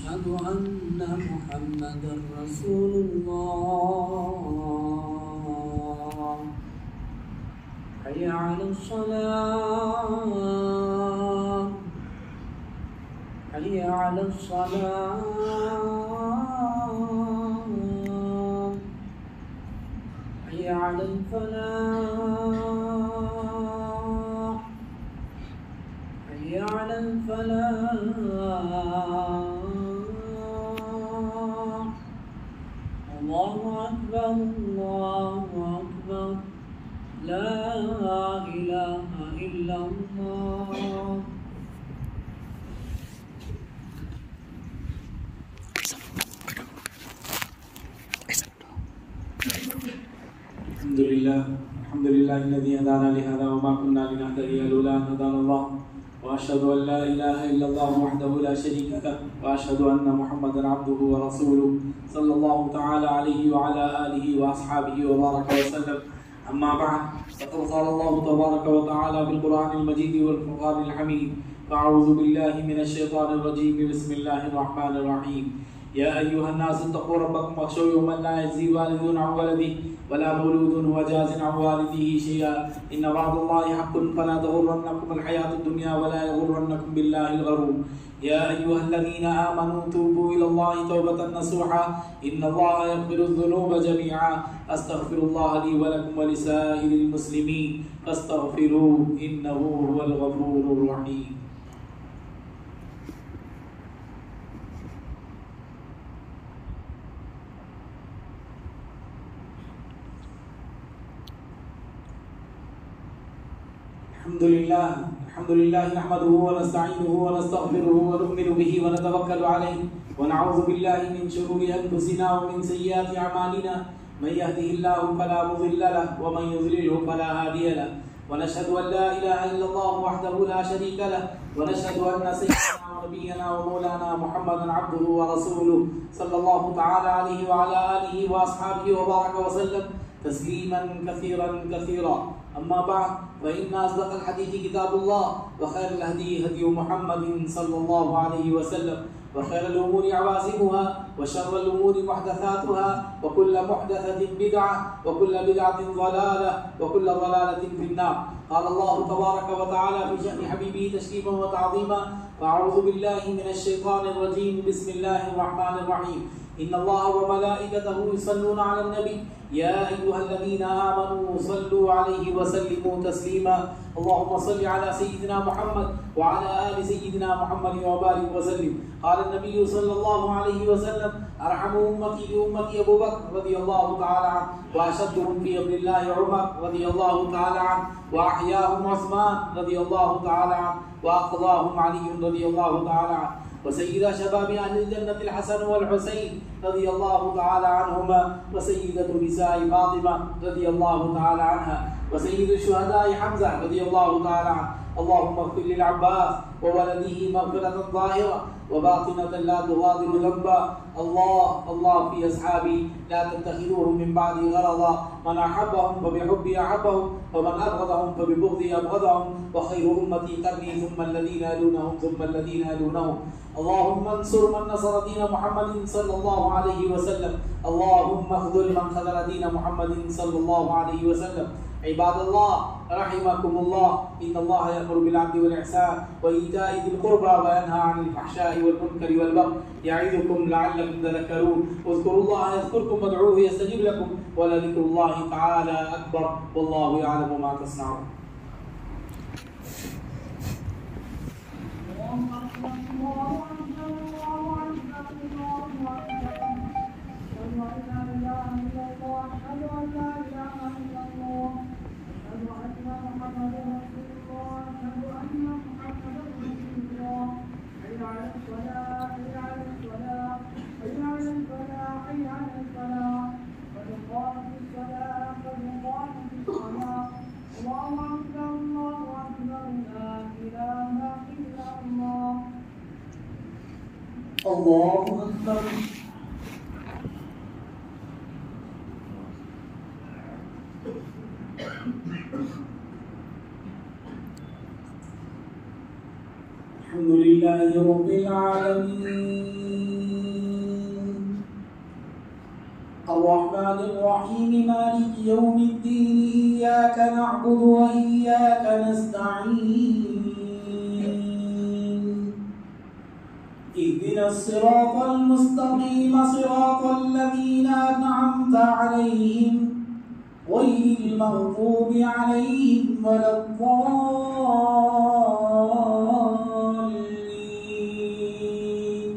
أشهد أن محمدا رسول الله. حي على الصلاة، حي على الصلاة، حي على الفلاح، حي على الفلاح. الله أكبر، الله أكبر، لا إله إلا الله. الحمد لله الذي هدانا لهذا وما كنا لنهتدي لولا أن هدانا الله، وأشهد أن لا إله إلا الله وحده لا شريك له، وأشهد أن محمدا عبده ورسوله صلى الله تعالى عليه وعلى آله وأصحابه وبارك وسلم. أما بعد، فقد قال الله تبارك وتعالى بالقرآن المجيد والفرقان الحميد: فأعوذ بالله من الشيطان الرجيم، بسم الله الرحمن الرحيم. يا أيها الناس اتقوا ربكم واخشوا يوما لا يجزي والد عن ولده ولا مولود هو جاز عن والده شيئا، إن وعد الله حق فلا تغرنكم الحياة الدنيا ولا يغرنكم بالله الغرور. يا أيها الذين آمنوا توبوا إلى الله توبة نصوحا، إن الله يغفر الذنوب جميعا، أستغفر الله لي ولكم ولسائر المسلمين فاستغفروه إنه هو الغفور الرحيم. الحمد لله نحمده ونستعينه ونستغفره ونؤمن به ونتوكل عليه، ونعوذ بالله من شرور أنفسنا ومن سيئات أعمالنا، من يهده الله فلا مضل له ومن يضلله فلا هادي له، ونشهد أن لا إله إلا الله وحده لا شريك له، ونشهد أن سيدنا ونبينا ومولانا محمدا عبده ورسوله صلى الله تعالى عليه وعلى آله وأصحابه وبارك وسلم تسليما كثيرا كثيرا. أما بعد، فإن أصدق الحديث كتاب الله، وخير الهدي هدي محمد صلى الله عليه وسلم، وخير الأمور عوازمها، وشر الأمور محدثاتها، وكل محدثة بدعة، وكل بدعة ضلالة، وكل ضلالة في النار. قال الله تبارك وتعالى في شأن حبيبه تشريفا وتعظيما: فأعوذ بالله من الشيطان الرجيم، بسم الله الرحمن الرحيم. إن الله وملائكته يصلون على النبي، يا أيها الذين آمنوا صلوا عليه وسلموا تسليما. اللهم صل على سيدنا محمد وعلى آل سيدنا محمد وبارك وسلم. قال النبي صلى الله عليه وسلم: أرحم أمتي بأمتي أبو بكر رضي الله تعالى عنه، وأشدهم في أمر الله عمر رضي الله تعالى عنه، وأحياهم عثمان رضي الله تعالى عنه، وأقضاهم علي رضي الله تعالى عنه، وسيد شباب أهل الجنة الحسن والحسين رضي الله تعالى عنهما، وسيدة نساء فاطمة رضي الله تعالى عنها، وسيد الشهداء حمزة رضي الله تعالى عنه. اللهم اغفر للعباس وولده مغفرة ظاهرة وباطنة لا تغادر ذنبا. الله في أصحابي لا تتخذوهم من بعد غرضا، من أحبهم فبحبي أحبهم، ومن أبغضهم فببغضي أبغضهم، وخير أمتي قرني ثم الذين يلونهم ثم الذين يلونهم. اللهم انصر من نصر دين محمد صلى الله عليه وسلم، اللهم اخذل من خذل دين محمد صلى الله عليه وسلم. عباد الله رحمكم الله، إن الله يأمر بالعدل والإحسان وإيتاء ذي القربى وينهى عن الفحشاء والمنكر والبغي يعظكم لعلكم تذكرون. اذكروا الله يذكركم وادعوه يستجب لكم، ولذكر الله تعالى أكبر، والله يعلم ما تصنعون. الله أكبر. الحمد لله رب العالمين، الرحمن الرحيم مالك يوم الدين إياك نعبد وإياك نستعين اهدنا الصراط المستقيم صراط الذين أنعمت عليهم غير المغضوب عليهم ولا الضالين.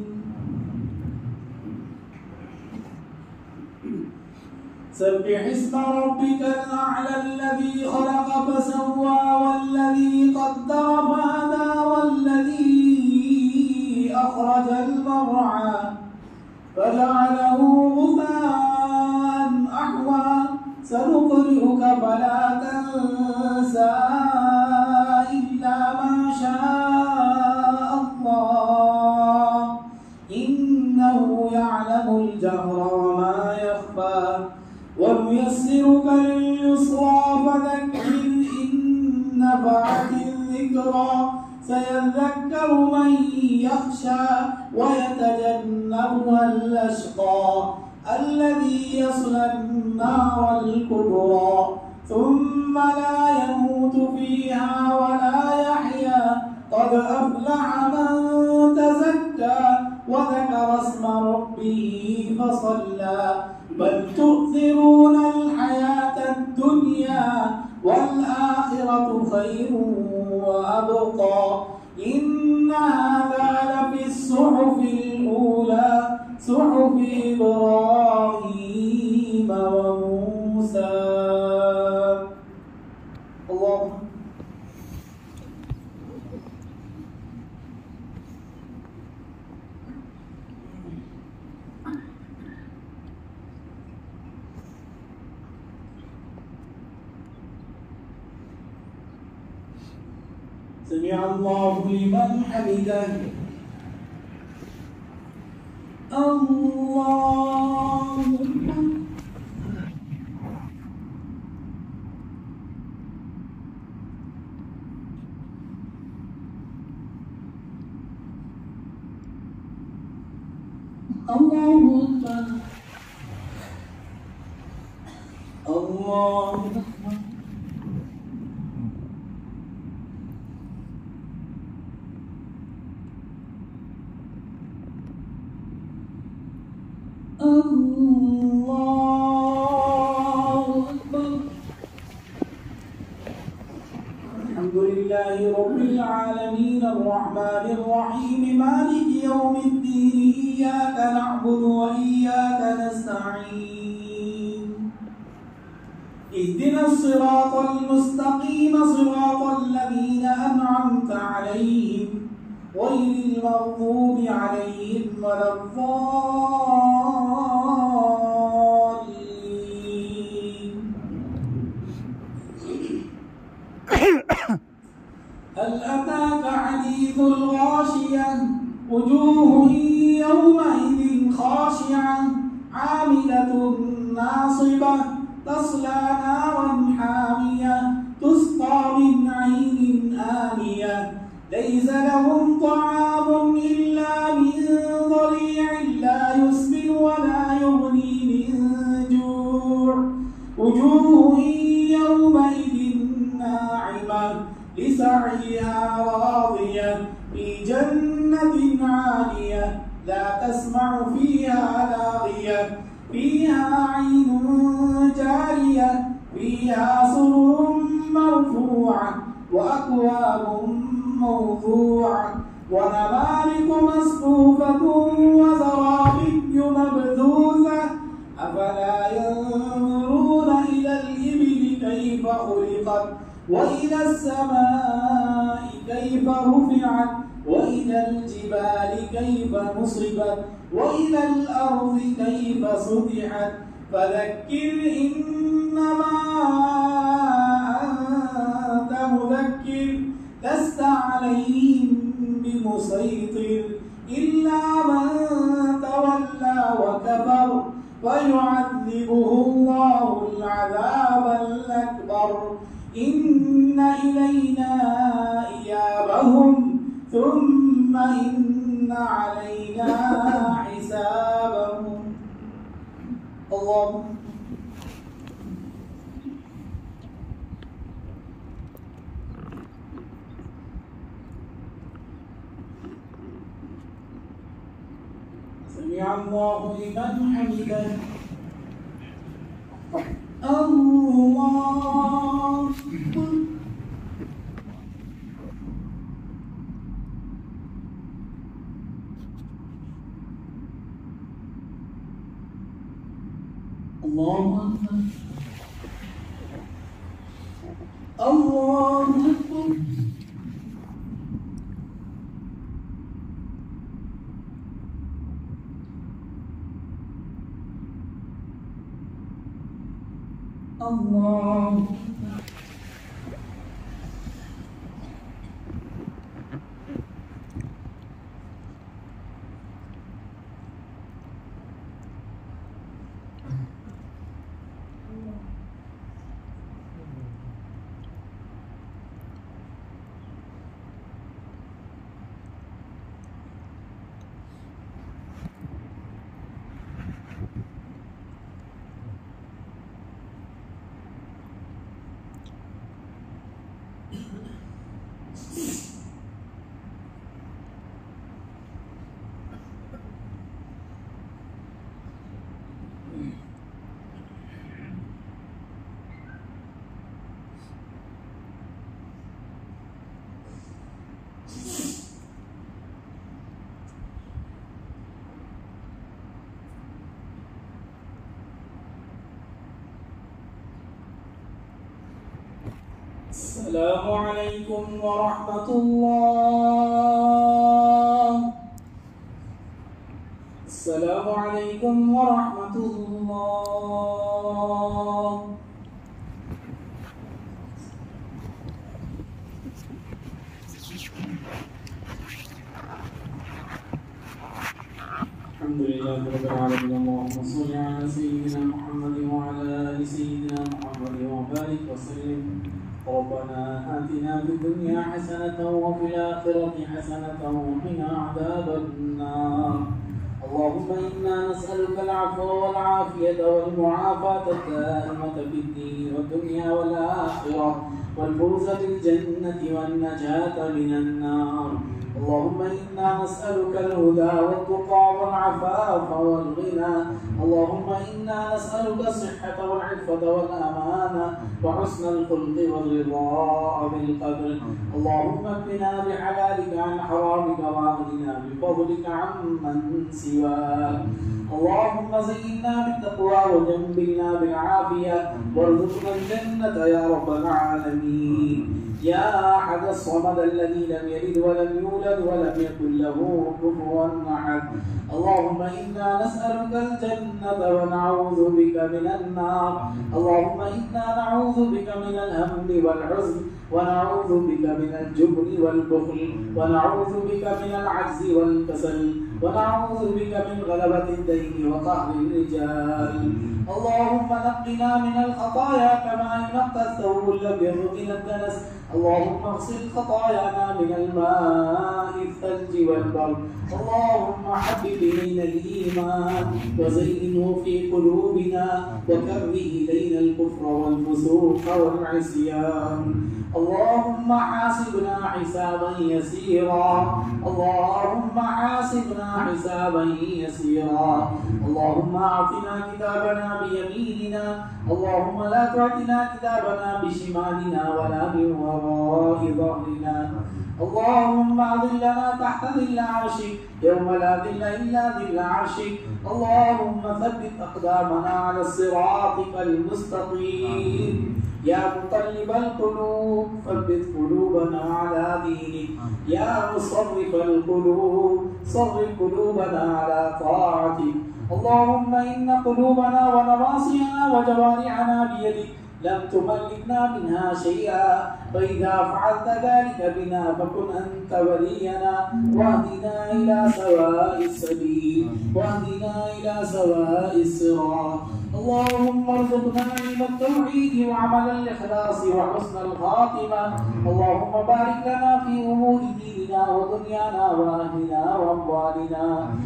سبح اسم ربك الأعلى الذي خلق فسوى والذي قدر فهدى والذي أخرج المرعى فجعله غثاء أحوى سنقرئك فلا تنسى إلا ما شاء الله إنه يعلم الجهر وما يخفى ونيسرك لليسرى فذكر إن نفعت الذكرى سيذكر من يخشى ويتجنبها الأشقى الذي يصلى النار الكبرى ثم لا يموت فيها ولا يحيا قد أفلح من تزكى وذكر اسم ربه فصلى بل تؤثرون الحياة الدنيا والآخرة خير وأبقى إن هذا لفي الصحف الأولى صحف إبراهيم وموسى. الله سمع الله لمن حمده. الله الله أكبر الله أكبر. الله أكبر. الحمد لله رب العالمين الرحمن الرحيم مالك يوم الدين إياك نعبد وإياك نستعين اهدنا الصراط المستقيم صراط الذين أنعمت عليهم غير المغضوب عليهم ولا الضالين. هل أتاك حديث الغاشية وجوه يومئذ خاشعة عاملة ناصبة تصلى نارا حامية تسقى من عين آنية ليس لهم طعام إلا من ضريع لا يسمن ولا يغني من جوع وجوه يومئذ ناعمة لسعيها راضية في جنة عالية لا تسمع فيها لاغية فيها عين جارية فيها سرر مرفوعة وأكواب موضوعة ونمارق مصفوفة وزرابي مبثوثة أفلا ينظرون إلى الإبل كيف خلقت وإلى السماء كيف رفعت وإلى الجبال كيف نصبت وإلى الأرض كيف سطحت فذكر إنما أنت مذكر لست عليهم بمسيطر إلا من تولى وكفر فيعذبه الله العذاب الأكبر إن إلينا إيابهم ثم إن علينا حسابهم. الله سمع الله لمن حمده الله الله أكبر الله أكبر الله السلام عليكم ورحمة الله. السلام عليكم ورحمة الله. الحمد لله رب العالمين. اللهم صل على سيدنا محمد وعلى آل سيدنا محمد وبارك وسلم. ربنا آتنا في الدنيا حسنة وفي الآخرة حسنة وقنا عذاب النار. اللهم إنا نسألك العفو والعافية والمعافاة الدائمة في الدين والدنيا والآخرة والفوز بالجنة والنجاة من النار. اللهم إنا نسألك الهدى والتقى والعفاف والغنى. اللهم إنا نسألك الصحة والعفة والأمانة وحسن الخلق والرضا بالقدر. اللهم اكفنا بحلالك عن حرامك واغننا بفضلك عمن سواك. اللهم زينا بالتقوى وجنبنا بالعافية وارزقنا الجنة يا رب العالمين. يا أحد الصمد الذي لم يلد ولم يولد ولم يكن له كفوا أحد. اللهم إنا نسألك الجنة ونعوذ بك من النار. اللهم إنا نعوذ بك من الهم والحزن ونعوذ بك من الجبن والبخل ونعوذ بك من العجز والكسل ونعوذ بك من غلبة الدين وقهر الرجال. اللهم نقنا من الخطايا كما ينقى الثوب الأبيض من الدنس. اللهم اغسل خطايانا من الماء الثلج والبرد. اللهم حبب إلينا الإيمان وزينه في قلوبنا وكره إلينا الكفر والفسوق والعصيان. اللهم حاسبنا حسابا يسيرا. اللهم حاسبنا حسابا يسيرا. اللهم أعطنا كتابنا بيميننا. اللهم لا تعطنا كتابنا بشمالنا ولا من وراء ظهرنا. اللهم أظلنا تحت ظل عرشك يوم لا ظل إلا ظل عرشك. اللهم ثبت أقدامنا على صراطك المستقيم. يا مقلب القلوب ثبت قلوبنا على دينك. يا مصرف القلوب صرف قلوبنا على طاعتك. اللهم إن قلوبنا ونواصينا وجوارحنا بيدك لم تملكنا منها شيئا. فإذا فعلت ذلك بنا فكن أنت ولينا واهدنا إلى سواء السبيل واهدنا إلى سواء الصراط. اللهم ارزقنا علم التوحيد وعمل الإخلاص وحسن الخاتمة. اللهم بارك لنا في أمور ديننا ودنيانا وأهلنا وأموالنا.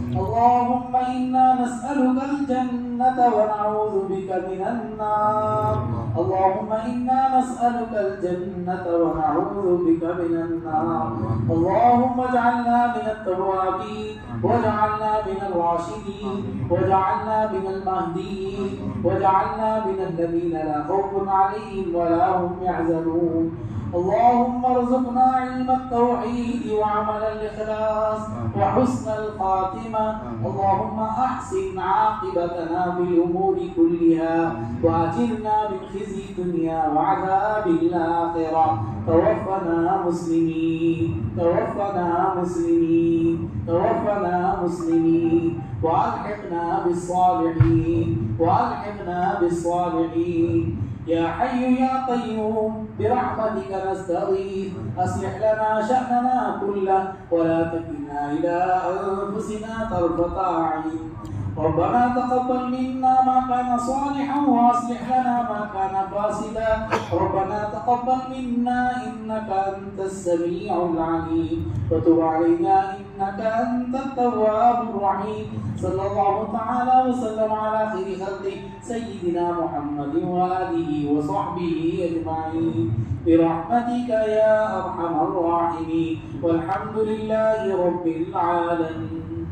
اللهم إنا نسألك الجنة ونعوذ بك من النار. اللهم إنا نسألك الجنة ونعوذ بك من النار. اللهم اجعلنا من التوابين واجعلنا من الراشدين واجعلنا من المهديين واجعلنا من الذين لا خوف عليهم ولا هم يحزنون. اللهم ارزقنا علم التوحيد وعمل الإخلاص وحسن الخاتمة. اللهم أحسن عاقبتنا في الأمور كلها وأجرنا من خزي الدنيا وعذاب الآخرة. توفنا مسلمين توفنا مسلمين توفنا مسلمين وألحقنا بالصالحين وألحقنا بالصالحين. يا حي يا قيوم برحمتك نستغيث أصلح لنا شأننا كله ولا تكلنا إلى أنفسنا طرفة عين. ربنا تقبل منا ما كان صالحا وأصلح لنا ما كان فاسدا. ربنا تقبل منا إنك أنت السميع العليم وتب علينا إنك أنت التواب الرحيم. صلى الله تعالى وسلم على خير خلقه سيدنا محمد وآله وصحبه أجمعين برحمتك يا أرحم الراحمين والحمد لله رب العالمين.